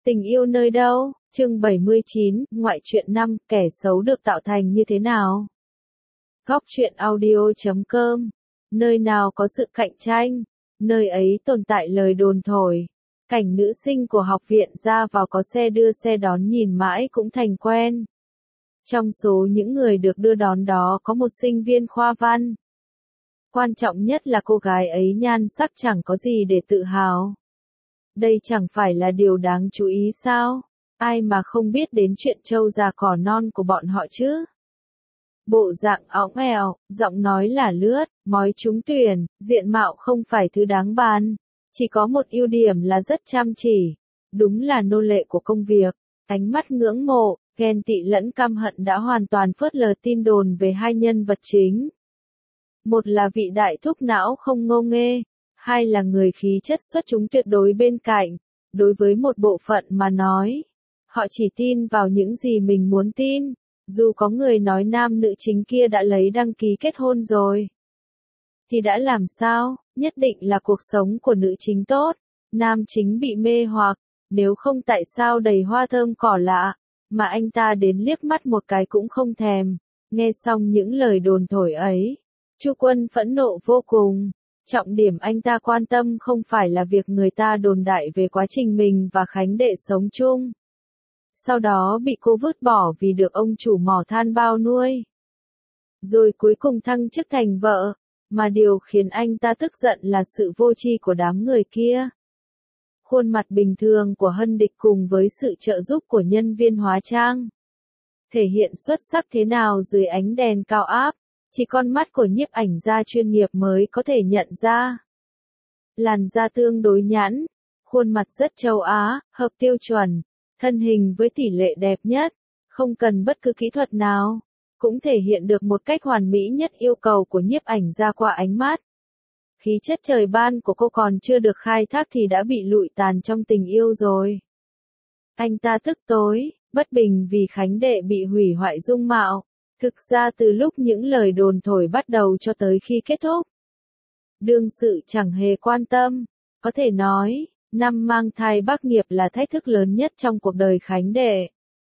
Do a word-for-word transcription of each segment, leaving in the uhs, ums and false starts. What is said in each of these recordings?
Tình yêu nơi đâu? Chương bảy mươi chín, ngoại truyện năm, kẻ xấu được tạo thành như thế nào? Góc truyện audio chấm com. Nơi nào có sự cạnh tranh, nơi ấy tồn tại lời đồn thổi. Cảnh nữ sinh của học viện ra vào có xe đưa xe đón nhìn mãi cũng thành quen. Trong số những người được đưa đón đó có một sinh viên khoa văn. Quan trọng nhất là cô gái ấy nhan sắc chẳng có gì để tự hào. Đây chẳng phải là điều đáng chú ý sao? Ai mà không biết đến chuyện trâu già cỏ non của bọn họ chứ? Bộ dạng óng ẻo, giọng nói là lướt, mói trúng tuyển, diện mạo không phải thứ đáng bàn. Chỉ có một ưu điểm là rất chăm chỉ. Đúng là nô lệ của công việc. Ánh mắt ngưỡng mộ, ghen tị lẫn căm hận đã hoàn toàn phớt lờ tin đồn về hai nhân vật chính. Một là vị đại thúc não không ngô nghê. Hai là người khí chất xuất chúng tuyệt đối bên cạnh. Đối với một bộ phận mà nói, họ chỉ tin vào những gì mình muốn tin. Dù có người nói nam nữ chính kia đã lấy đăng ký kết hôn rồi, thì đã làm sao? Nhất định là cuộc sống của nữ chính tốt, nam chính bị mê hoặc, nếu không tại sao đầy hoa thơm cỏ lạ, mà anh ta đến liếc mắt một cái cũng không thèm. Nghe xong những lời đồn thổi ấy, Chu Quân phẫn nộ vô cùng. Trọng điểm anh ta quan tâm không phải là việc người ta đồn đại về quá trình mình và Khánh Đệ sống chung, sau đó bị cô vứt bỏ vì được ông chủ mỏ than bao nuôi, rồi cuối cùng thăng chức thành vợ, mà điều khiến anh ta tức giận là sự vô tri của đám người kia. Khuôn mặt bình thường của Hân Địch cùng với sự trợ giúp của nhân viên hóa trang thể hiện xuất sắc thế nào dưới ánh đèn cao áp, chỉ con mắt của nhiếp ảnh gia chuyên nghiệp mới có thể nhận ra. Làn da tương đối nhẵn, khuôn mặt rất châu Á, hợp tiêu chuẩn, thân hình với tỷ lệ đẹp nhất, không cần bất cứ kỹ thuật nào, cũng thể hiện được một cách hoàn mỹ nhất yêu cầu của nhiếp ảnh gia qua ánh mắt. Khí chất trời ban của cô còn chưa được khai thác thì đã bị lụi tàn trong tình yêu rồi. Anh ta tức tối, bất bình vì Khánh Đệ bị hủy hoại dung mạo. Thực ra từ lúc những lời đồn thổi bắt đầu cho tới khi kết thúc, đương sự chẳng hề quan tâm. Có thể nói, năm mang thai bác nghiệp là thách thức lớn nhất trong cuộc đời Khánh Đệ.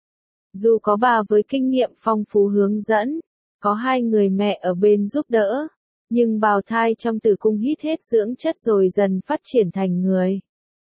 Dù có bà với kinh nghiệm phong phú hướng dẫn, có hai người mẹ ở bên giúp đỡ, nhưng bào thai trong tử cung hít hết dưỡng chất rồi dần phát triển thành người.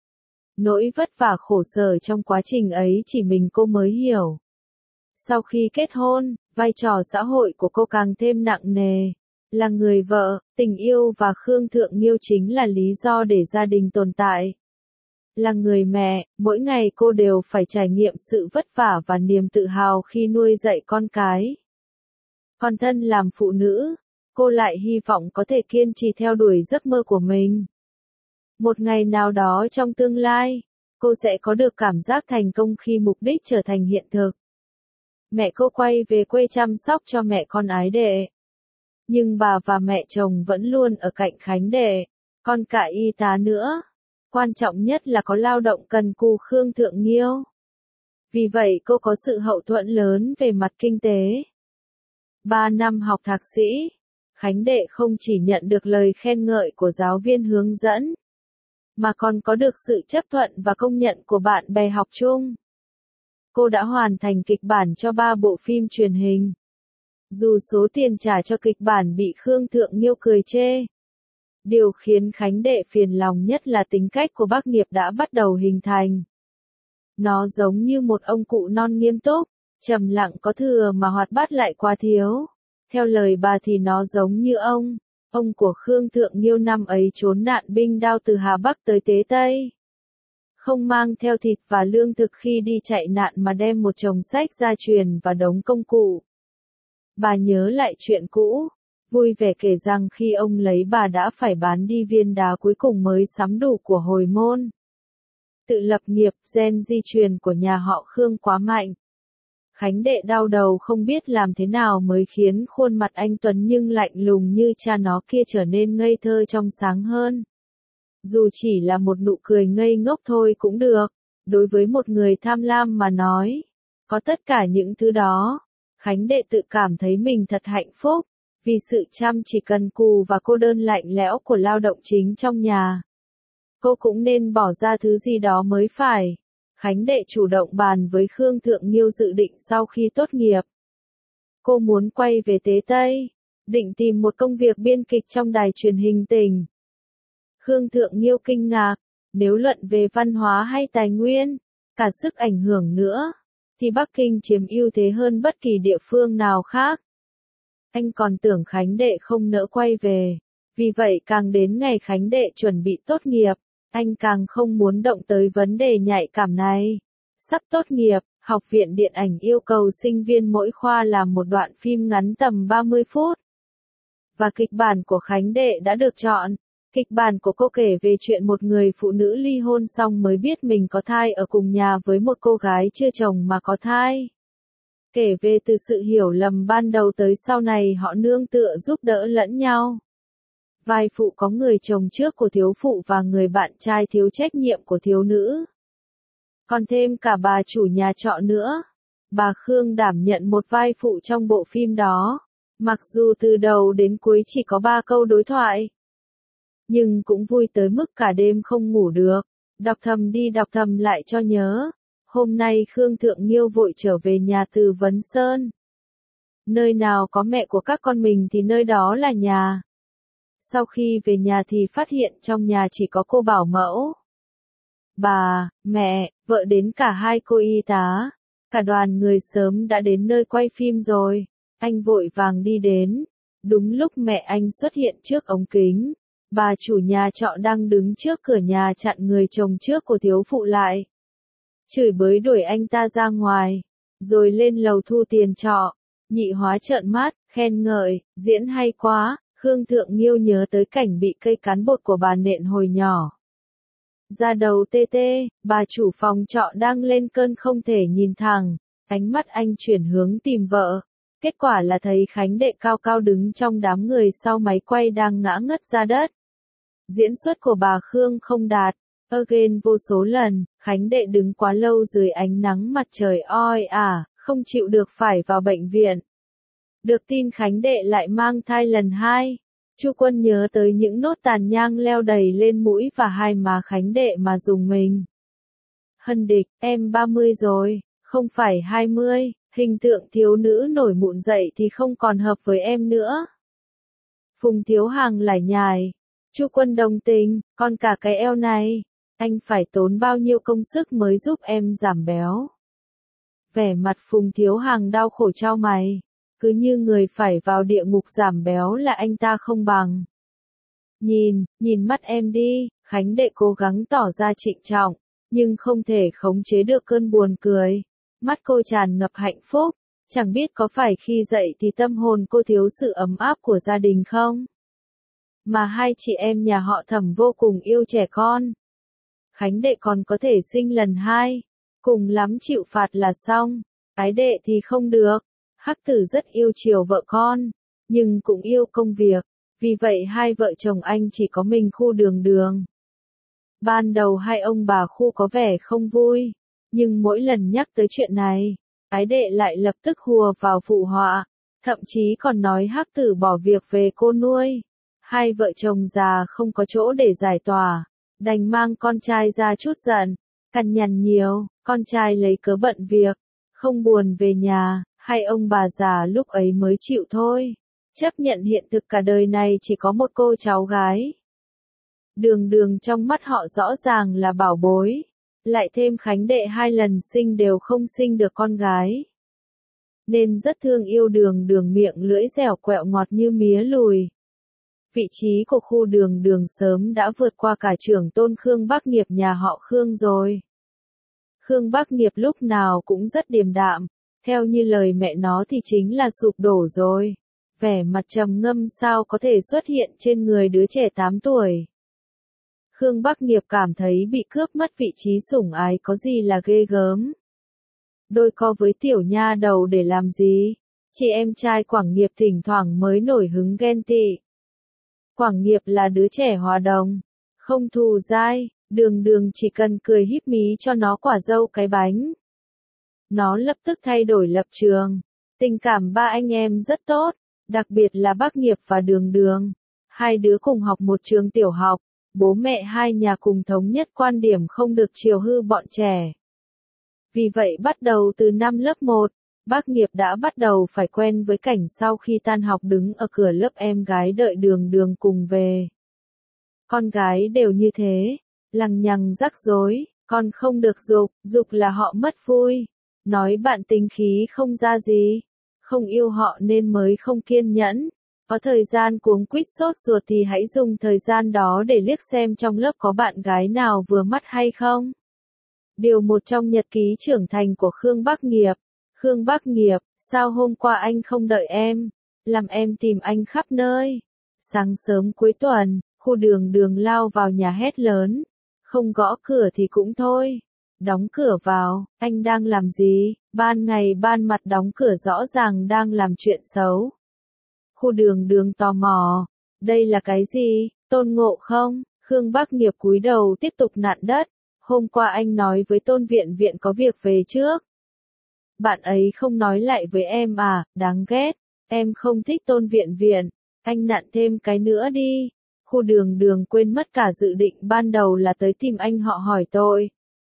Nỗi vất vả khổ sở trong quá trình ấy chỉ mình cô mới hiểu. Sau khi kết hôn, vai trò xã hội của cô càng thêm nặng nề. Là người vợ, tình yêu và Khương Thượng Nhiêu chính là lý do để gia đình tồn tại. Là người mẹ, mỗi ngày cô đều phải trải nghiệm sự vất vả và niềm tự hào khi nuôi dạy con cái. Còn thân làm phụ nữ, cô lại hy vọng có thể kiên trì theo đuổi giấc mơ của mình. Một ngày nào đó trong tương lai, cô sẽ có được cảm giác thành công khi mục đích trở thành hiện thực. Mẹ cô quay về quê chăm sóc cho mẹ con ái đệ. Nhưng bà và mẹ chồng vẫn luôn ở cạnh Khánh Đệ, còn cả y tá nữa. Quan trọng nhất là có lao động cần cù Khương Thượng Nhiêu. Vì vậy cô có sự hậu thuẫn lớn về mặt kinh tế. Ba năm học thạc sĩ, Khánh Đệ không chỉ nhận được lời khen ngợi của giáo viên hướng dẫn, mà còn có được sự chấp thuận và công nhận của bạn bè học chung. Cô đã hoàn thành kịch bản cho ba bộ phim truyền hình. Dù số tiền trả cho kịch bản bị Khương Thượng Nhiêu cười chê. Điều khiến Khánh Đệ phiền lòng nhất là tính cách của bác nghiệp đã bắt đầu hình thành. Nó giống như một ông cụ non nghiêm túc, trầm lặng có thừa mà hoạt bát lại quá thiếu. Theo lời bà thì nó giống như ông, ông của Khương Thượng Nhiêu năm ấy trốn nạn binh đao từ Hà Bắc tới Tế Tây. Không mang theo thịt và lương thực khi đi chạy nạn mà đem một chồng sách gia truyền và đống công cụ. Bà nhớ lại chuyện cũ, vui vẻ kể rằng khi ông lấy bà đã phải bán đi viên đá cuối cùng mới sắm đủ của hồi môn. Tự lập nghiệp, gen di truyền của nhà họ Khương quá mạnh. Khánh Đệ đau đầu không biết làm thế nào mới khiến khuôn mặt anh tuấn nhưng lạnh lùng như cha nó kia trở nên ngây thơ trong sáng hơn. Dù chỉ là một nụ cười ngây ngốc thôi cũng được, đối với một người tham lam mà nói. Có tất cả những thứ đó, Khánh Đệ tự cảm thấy mình thật hạnh phúc, vì sự chăm chỉ cần cù và cô đơn lạnh lẽo của lao động chính trong nhà. Cô cũng nên bỏ ra thứ gì đó mới phải. Khánh Đệ chủ động bàn với Khương Thượng Nhiêu dự định sau khi tốt nghiệp. Cô muốn quay về Tế Tây, định tìm một công việc biên kịch trong đài truyền hình tỉnh. Khương Thượng Nhiêu kinh ngạc, nếu luận về văn hóa hay tài nguyên, cả sức ảnh hưởng nữa, thì Bắc Kinh chiếm ưu thế hơn bất kỳ địa phương nào khác. Anh còn tưởng Khánh Đệ không nỡ quay về, vì vậy càng đến ngày Khánh Đệ chuẩn bị tốt nghiệp, anh càng không muốn động tới vấn đề nhạy cảm này. Sắp tốt nghiệp, Học viện Điện ảnh yêu cầu sinh viên mỗi khoa làm một đoạn phim ngắn tầm ba mươi phút. Và kịch bản của Khánh Đệ đã được chọn. Kịch bản của cô kể về chuyện một người phụ nữ ly hôn xong mới biết mình có thai ở cùng nhà với một cô gái chưa chồng mà có thai. Kể về từ sự hiểu lầm ban đầu tới sau này họ nương tựa giúp đỡ lẫn nhau. Vai phụ có người chồng trước của thiếu phụ và người bạn trai thiếu trách nhiệm của thiếu nữ. Còn thêm cả bà chủ nhà trọ nữa. Bà Khương đảm nhận một vai phụ trong bộ phim đó. Mặc dù từ đầu đến cuối chỉ có ba câu đối thoại. Nhưng cũng vui tới mức cả đêm không ngủ được. Đọc thầm đi đọc thầm lại cho nhớ. Hôm nay Khương Thượng Nhiêu vội trở về nhà từ Vấn Sơn. Nơi nào có mẹ của các con mình thì nơi đó là nhà. Sau khi về nhà thì phát hiện trong nhà chỉ có cô bảo mẫu. Bà, mẹ, vợ đến cả hai cô y tá. Cả đoàn người sớm đã đến nơi quay phim rồi. Anh vội vàng đi đến. Đúng lúc mẹ anh xuất hiện trước ống kính. Bà chủ nhà trọ đang đứng trước cửa nhà chặn người chồng trước của thiếu phụ lại. Chửi bới đuổi anh ta ra ngoài. Rồi lên lầu thu tiền trọ. Nhị hóa trợn mắt, khen ngợi, diễn hay quá. Khương Thượng Nhiêu nhớ tới cảnh bị cây cán bột của bà nện hồi nhỏ. Da đầu tê tê, bà chủ phòng trọ đang lên cơn không thể nhìn thẳng. Ánh mắt anh chuyển hướng tìm vợ. Kết quả là thấy Khánh Đệ cao cao đứng trong đám người sau máy quay đang ngã ngất ra đất. Diễn xuất của bà Khương không đạt. Again vô số lần, Khánh Đệ đứng quá lâu dưới ánh nắng mặt trời oi ả, không chịu được phải vào bệnh viện. Được tin Khánh Đệ lại mang thai lần hai. Chu Quân nhớ tới những nốt tàn nhang leo đầy lên mũi và hai má Khánh Đệ mà dùng mình. Hân Địch, em ba mươi rồi, không phải hai mươi, hình tượng thiếu nữ nổi mụn dậy thì không còn hợp với em nữa. Phùng Thiếu Hàng lải nhải. Chu Quân đồng tình, còn cả cái eo này, anh phải tốn bao nhiêu công sức mới giúp em giảm béo. Vẻ mặt Phùng Thiếu Hàng đau khổ chau mày. Cứ như người phải vào địa ngục giảm béo là anh ta không bằng. Nhìn, nhìn mắt em đi, Khánh Đệ cố gắng tỏ ra trịnh trọng, nhưng không thể khống chế được cơn buồn cười. Mắt cô tràn ngập hạnh phúc, chẳng biết có phải khi dậy thì tâm hồn cô thiếu sự ấm áp của gia đình không? Mà hai chị em nhà họ Thẩm vô cùng yêu trẻ con. Khánh Đệ còn có thể sinh lần hai, cùng lắm chịu phạt là xong. Ái Đệ thì không được. Hắc Tử rất yêu chiều vợ con, nhưng cũng yêu công việc, vì vậy hai vợ chồng anh chỉ có mình Khu Đường Đường. Ban đầu hai ông bà Khu có vẻ không vui, nhưng mỗi lần nhắc tới chuyện này, Ái Đệ lại lập tức hùa vào phụ họa, thậm chí còn nói Hắc Tử bỏ việc về cô nuôi. Hai vợ chồng già không có chỗ để giải tỏa, đành mang con trai ra chút giận, cằn nhằn nhiều, con trai lấy cớ bận việc, không buồn về nhà. Hai ông bà già lúc ấy mới chịu thôi, chấp nhận hiện thực cả đời này chỉ có một cô cháu gái. Đường Đường trong mắt họ rõ ràng là bảo bối, lại thêm Khánh Đệ hai lần sinh đều không sinh được con gái. Nên rất thương yêu Đường Đường miệng lưỡi dẻo quẹo ngọt như mía lùi. Vị trí của Khu Đường Đường sớm đã vượt qua cả trưởng tôn Khương Bắc Nghiệp nhà họ Khương rồi. Khương Bắc Nghiệp lúc nào cũng rất điềm đạm. Theo như lời mẹ nó thì chính là sụp đổ rồi. Vẻ mặt trầm ngâm sao có thể xuất hiện trên người đứa trẻ tám tuổi. Khương Bắc Nghiệp cảm thấy bị cướp mất vị trí sủng ái có gì là ghê gớm. Đôi co với tiểu nha đầu để làm gì? Chị em trai Quảng Nghiệp thỉnh thoảng mới nổi hứng ghen tị. Quảng Nghiệp là đứa trẻ hòa đồng, không thù dai, Đường Đường chỉ cần cười híp mí cho nó quả dâu cái bánh. Nó lập tức thay đổi lập trường. Tình cảm ba anh em rất tốt, đặc biệt là Bắc Nghiệp và Đường Đường. Hai đứa cùng học một trường tiểu học, bố mẹ hai nhà cùng thống nhất quan điểm không được chiều hư bọn trẻ. Vì vậy bắt đầu từ năm lớp một, Bác Nghiệp đã bắt đầu phải quen với cảnh sau khi tan học đứng ở cửa lớp em gái đợi Đường Đường cùng về. Con gái đều như thế, lằng nhằng rắc rối, con không được giục, giục là họ mất vui. Nói bạn tính khí không ra gì, không yêu họ nên mới không kiên nhẫn. Có thời gian cuống quýt sốt ruột thì hãy dùng thời gian đó để liếc xem trong lớp có bạn gái nào vừa mắt hay không. Điều một trong nhật ký trưởng thành của Khương Bác Nghiệp. Khương Bác Nghiệp, sao hôm qua anh không đợi em? Làm em tìm anh khắp nơi. Sáng sớm cuối tuần, khu Đường Đường lao vào nhà hét lớn. Không gõ cửa thì cũng thôi. Đóng cửa vào, anh đang làm gì? Ban ngày ban mặt đóng cửa rõ ràng đang làm chuyện xấu. Khu Đường Đường tò mò. Đây là cái gì? Tôn Ngộ không? Khương Bác Nghiệp cúi đầu tiếp tục nặn đất. Hôm qua anh nói với Tôn Viện Viện có việc về trước. Bạn ấy không nói lại với em à, đáng ghét. Em không thích Tôn Viện Viện. Anh nặn thêm cái nữa đi. Khu Đường Đường quên mất cả dự định ban đầu là tới tìm anh họ hỏi tội.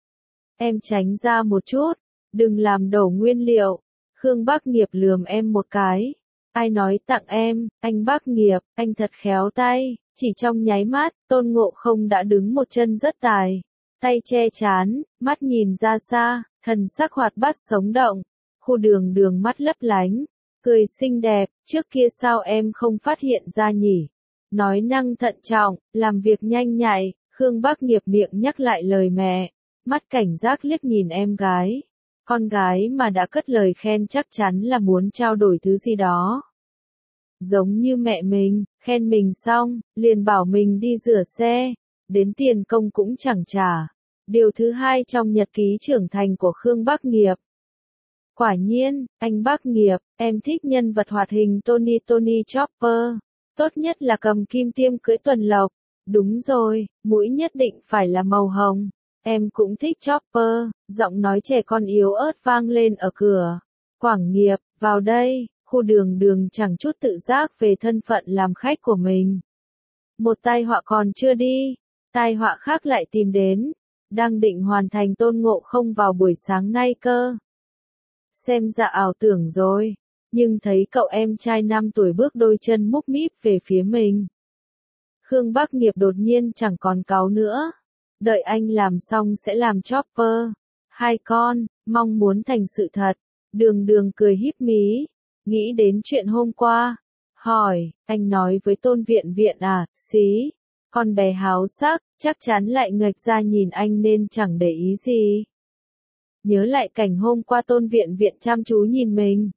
Em tránh ra một chút. Đừng làm đổ nguyên liệu. Khương Bác Nghiệp lườm em một cái. Ai nói tặng em, anh Bác Nghiệp, anh thật khéo tay. Chỉ trong nháy mắt, Tôn Ngộ không đã đứng một chân rất tài. Tay che chán, mắt nhìn ra xa, thần sắc hoạt bát sống động. Khu Đường Đường mắt lấp lánh, cười xinh đẹp, trước kia sao em không phát hiện ra nhỉ? Nói năng thận trọng, làm việc nhanh nhạy, Khương Bác Nghiệp miệng nhắc lại lời mẹ, mắt cảnh giác liếc nhìn em gái. Con gái mà đã cất lời khen chắc chắn là muốn trao đổi thứ gì đó. Giống như mẹ mình, khen mình xong, liền bảo mình đi rửa xe, đến tiền công cũng chẳng trả. Điều thứ hai trong nhật ký trưởng thành của Khương Bác Nghiệp. Quả nhiên, anh Bác Nghiệp, em thích nhân vật hoạt hình Tony Tony Chopper. Tốt nhất là cầm kim tiêm cưỡi tuần lộc. Đúng rồi, mũi nhất định phải là màu hồng. Em cũng thích Chopper, giọng nói trẻ con yếu ớt vang lên ở cửa. Quảng Nghiệp, vào đây, khu Đường Đường chẳng chút tự giác về thân phận làm khách của mình. Một tai họa còn chưa đi, tai họa khác lại tìm đến. Đang định hoàn thành Tôn Ngộ không vào buổi sáng nay cơ. Xem ra ảo tưởng rồi, nhưng thấy cậu em trai năm tuổi bước đôi chân múc míp về phía mình. Khương Bác Nghiệp đột nhiên chẳng còn cáu nữa. Đợi anh làm xong sẽ làm Chopper. Hai con, mong muốn thành sự thật. Đường Đường cười híp mí, nghĩ đến chuyện hôm qua. Hỏi, anh nói với Tôn Viện Viện à, xí. Con bé háo sắc, chắc chắn lại nghệch ra nhìn anh nên chẳng để ý gì. Nhớ lại cảnh hôm qua Tôn Viện Viện chăm chú nhìn mình.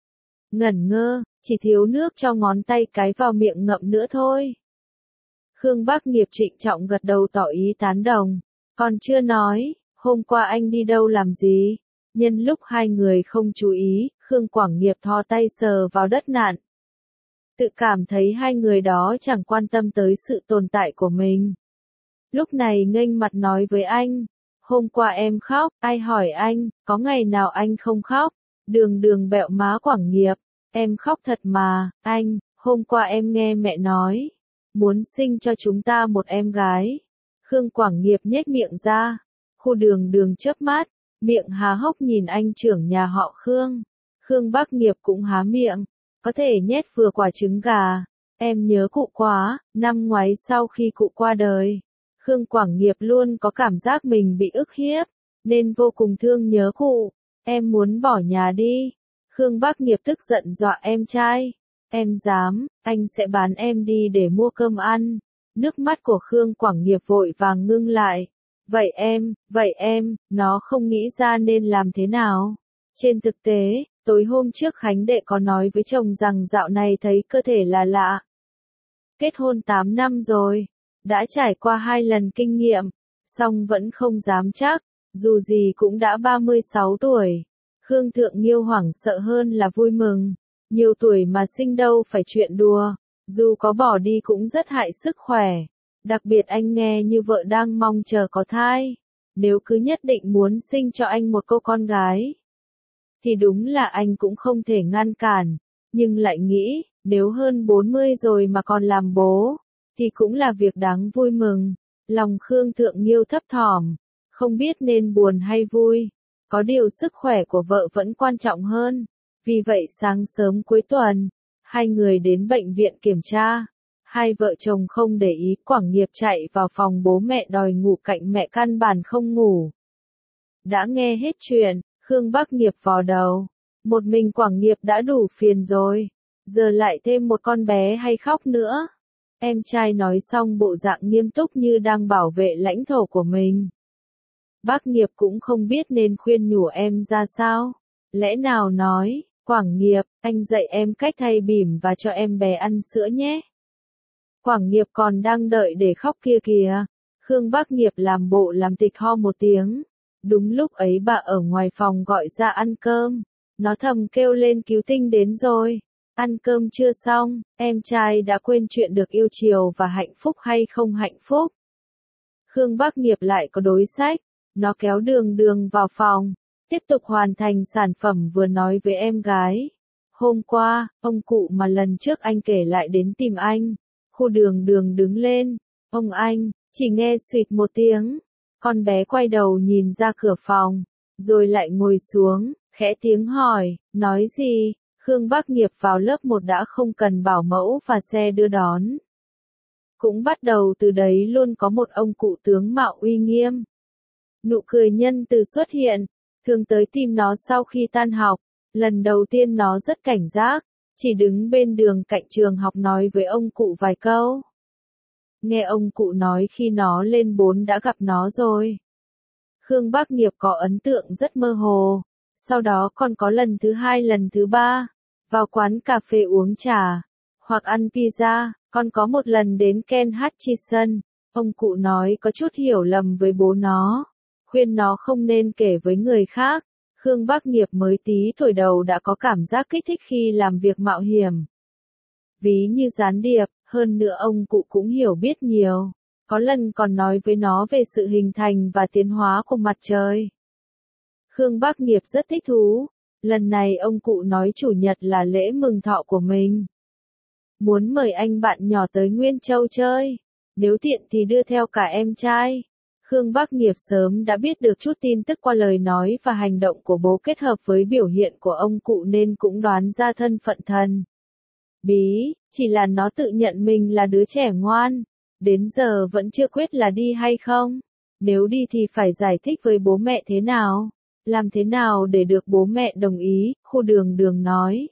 Ngẩn ngơ, chỉ thiếu nước cho ngón tay cái vào miệng ngậm nữa thôi. Khương Bác Nghiệp trịnh trọng gật đầu tỏ ý tán đồng. Còn chưa nói, hôm qua anh đi đâu làm gì? Nhân lúc hai người không chú ý, Khương Quảng Nghiệp thò tay sờ vào đất nặn. Tự cảm thấy hai người đó chẳng quan tâm tới sự tồn tại của mình. Lúc này nghênh mặt nói với anh. Hôm qua em khóc, ai hỏi anh, có ngày nào anh không khóc? Đường Đường bẹo má Quảng Nghiệp. Em khóc thật mà, anh, hôm qua em nghe mẹ nói. Muốn sinh cho chúng ta một em gái. Khương Quảng Nghiệp nhếch miệng ra. Khu Đường Đường chớp mắt, miệng há hốc nhìn anh trưởng nhà họ Khương. Khương Bác Nghiệp cũng há miệng. Có thể nhét vừa quả trứng gà. Em nhớ cụ quá, năm ngoái sau khi cụ qua đời. Khương Quảng Nghiệp luôn có cảm giác mình bị ức hiếp, nên vô cùng thương nhớ cụ. Em muốn bỏ nhà đi. Khương Bác Nghiệp tức giận dọa em trai. Em dám, anh sẽ bán em đi để mua cơm ăn. Nước mắt của Khương Quảng Nghiệp vội vàng ngưng lại. Vậy em, vậy em, nó không nghĩ ra nên làm thế nào? Trên thực tế, tối hôm trước Khánh Đệ có nói với chồng rằng dạo này thấy cơ thể là lạ. Kết hôn tám năm rồi, đã trải qua hai lần kinh nghiệm, song vẫn không dám chắc, dù gì cũng đã ba mươi sáu tuổi. Khương Thượng Nghiêu hoảng sợ hơn là vui mừng. Nhiều tuổi mà sinh đâu phải chuyện đùa, dù có bỏ đi cũng rất hại sức khỏe. Đặc biệt anh nghe như vợ đang mong chờ có thai. Nếu cứ nhất định muốn sinh cho anh một cô con gái, thì đúng là anh cũng không thể ngăn cản. Nhưng lại nghĩ, nếu hơn bốn mươi rồi mà còn làm bố, thì cũng là việc đáng vui mừng. Lòng Khương Thượng Nghiêu thấp thỏm, không biết nên buồn hay vui. Có điều sức khỏe của vợ vẫn quan trọng hơn. Vì vậy sáng sớm cuối tuần, hai người đến bệnh viện kiểm tra. Hai vợ chồng không để ý, Quảng Nghiệp chạy vào phòng bố mẹ đòi ngủ cạnh mẹ căn bản không ngủ. Đã nghe hết chuyện, Khương Bắc Nghiệp vò đầu. Một mình Quảng Nghiệp đã đủ phiền rồi. Giờ lại thêm một con bé hay khóc nữa. Em trai nói xong bộ dạng nghiêm túc như đang bảo vệ lãnh thổ của mình. Bác Nghiệp cũng không biết nên khuyên nhủ em ra sao. Lẽ nào nói, Quảng Nghiệp, anh dạy em cách thay bỉm và cho em bé ăn sữa nhé. Quảng Nghiệp còn đang đợi để khóc kia kìa. Khương Bắc Nghiệp làm bộ làm tịch ho một tiếng. Đúng lúc ấy bà ở ngoài phòng gọi ra ăn cơm. Nó thầm kêu lên cứu tinh đến rồi. Ăn cơm chưa xong, em trai đã quên chuyện được yêu chiều và hạnh phúc hay không hạnh phúc. Khương Bắc Nghiệp lại có đối sách. Nó kéo Đường Đường vào phòng. Tiếp tục hoàn thành sản phẩm vừa nói với em gái. Hôm qua, ông cụ mà lần trước anh kể lại đến tìm anh. Khu Đường Đường đứng lên. Ông anh, chỉ nghe suýt một tiếng. Con bé quay đầu nhìn ra cửa phòng. Rồi lại ngồi xuống, khẽ tiếng hỏi, nói gì? Khương Bắc Nghiệp vào lớp một đã không cần bảo mẫu và xe đưa đón. Cũng bắt đầu từ đấy luôn có một ông cụ tướng mạo uy nghiêm. Nụ cười nhân từ xuất hiện, thường tới tìm nó sau khi tan học. Lần đầu tiên nó rất cảnh giác, chỉ đứng bên đường cạnh trường học nói với ông cụ vài câu. Nghe ông cụ nói khi nó lên bốn đã gặp nó rồi. Khương Bắc Nghiệp có ấn tượng rất mơ hồ. Sau đó còn có lần thứ hai lần thứ ba. Vào quán cà phê uống trà. Hoặc ăn pizza. Còn có một lần đến Ken Hutchison. Ông cụ nói có chút hiểu lầm với bố nó. Khuyên nó không nên kể với người khác. Khương Bắc Nghiệp mới tí tuổi đầu đã có cảm giác kích thích khi làm việc mạo hiểm. Ví như gián điệp, hơn nữa ông cụ cũng hiểu biết nhiều. Có lần còn nói với nó về sự hình thành và tiến hóa của mặt trời. Khương Bắc Nghiệp rất thích thú. Lần này ông cụ nói chủ nhật là lễ mừng thọ của mình. Muốn mời anh bạn nhỏ tới Nguyên Châu chơi. Nếu tiện thì đưa theo cả em trai. Khương Bắc Nghiệp sớm đã biết được chút tin tức qua lời nói và hành động của bố kết hợp với biểu hiện của ông cụ nên cũng đoán ra thân phận thần bí, chỉ là nó tự nhận mình là đứa trẻ ngoan. Đến giờ vẫn chưa quyết là đi hay không. Nếu đi thì phải giải thích với bố mẹ thế nào. Làm thế nào để được bố mẹ đồng ý, Khu Đường Đường nói.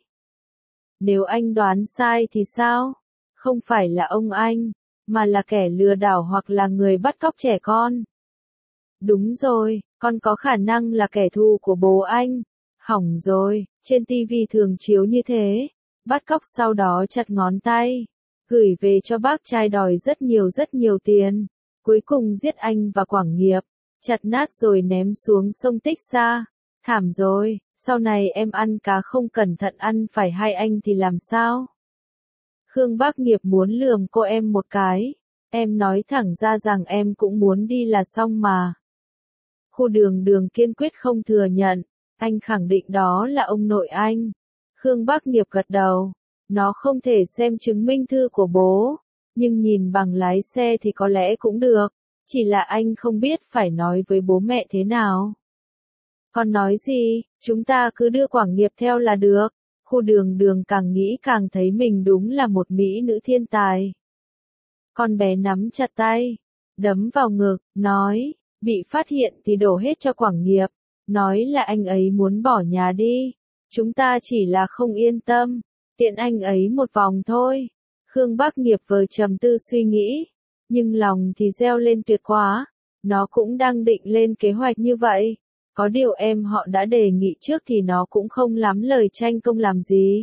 Nếu anh đoán sai thì sao? Không phải là ông anh, mà là kẻ lừa đảo hoặc là người bắt cóc trẻ con. Đúng rồi, con có khả năng là kẻ thù của bố anh. Hỏng rồi, trên tivi thường chiếu như thế. Bắt cóc sau đó chặt ngón tay. Gửi về cho bác trai đòi rất nhiều rất nhiều tiền. Cuối cùng giết anh và Quảng Nghiệp. Chặt nát rồi ném xuống sông Tích Sa. Thảm rồi, sau này em ăn cá không cẩn thận ăn phải hai anh thì làm sao? Khương Bắc Nghiệp muốn lườm cô em một cái. Em nói thẳng ra rằng em cũng muốn đi là xong mà. Khu Đường Đường kiên quyết không thừa nhận. Anh khẳng định đó là ông nội anh. Khương Bắc Nghiệp gật đầu. Nó không thể xem chứng minh thư của bố. Nhưng nhìn bằng lái xe thì có lẽ cũng được. Chỉ là anh không biết phải nói với bố mẹ thế nào. Con nói gì, chúng ta cứ đưa Quảng Nghiệp theo là được. Khu Đường Đường càng nghĩ càng thấy mình đúng là một mỹ nữ thiên tài. Con bé nắm chặt tay, đấm vào ngực, nói, bị phát hiện thì đổ hết cho Quảng Nghiệp. Nói là anh ấy muốn bỏ nhà đi. Chúng ta chỉ là không yên tâm. Tiện anh ấy một vòng thôi. Khương Bắc Nghiệp vừa trầm tư suy nghĩ. Nhưng lòng thì reo lên tuyệt quá. Nó cũng đang định lên kế hoạch như vậy. Có điều em họ đã đề nghị trước thì nó cũng không lắm lời tranh công làm gì.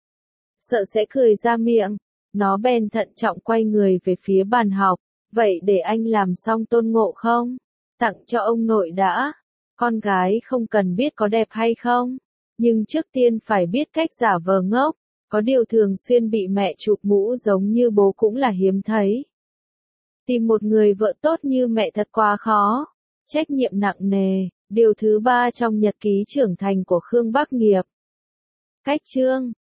Sợ sẽ cười ra miệng. Nó bèn thận trọng quay người về phía bàn học. Vậy để anh làm xong Tôn Ngộ Không? Tặng cho ông nội đã. Con gái không cần biết có đẹp hay không. Nhưng trước tiên phải biết cách giả vờ ngốc. Có điều thường xuyên bị mẹ chụp mũ giống như bố cũng là hiếm thấy. Tìm một người vợ tốt như mẹ thật quá khó. Trách nhiệm nặng nề. Điều thứ ba trong nhật ký trưởng thành của Khương Bắc Nghiệp. Cách chương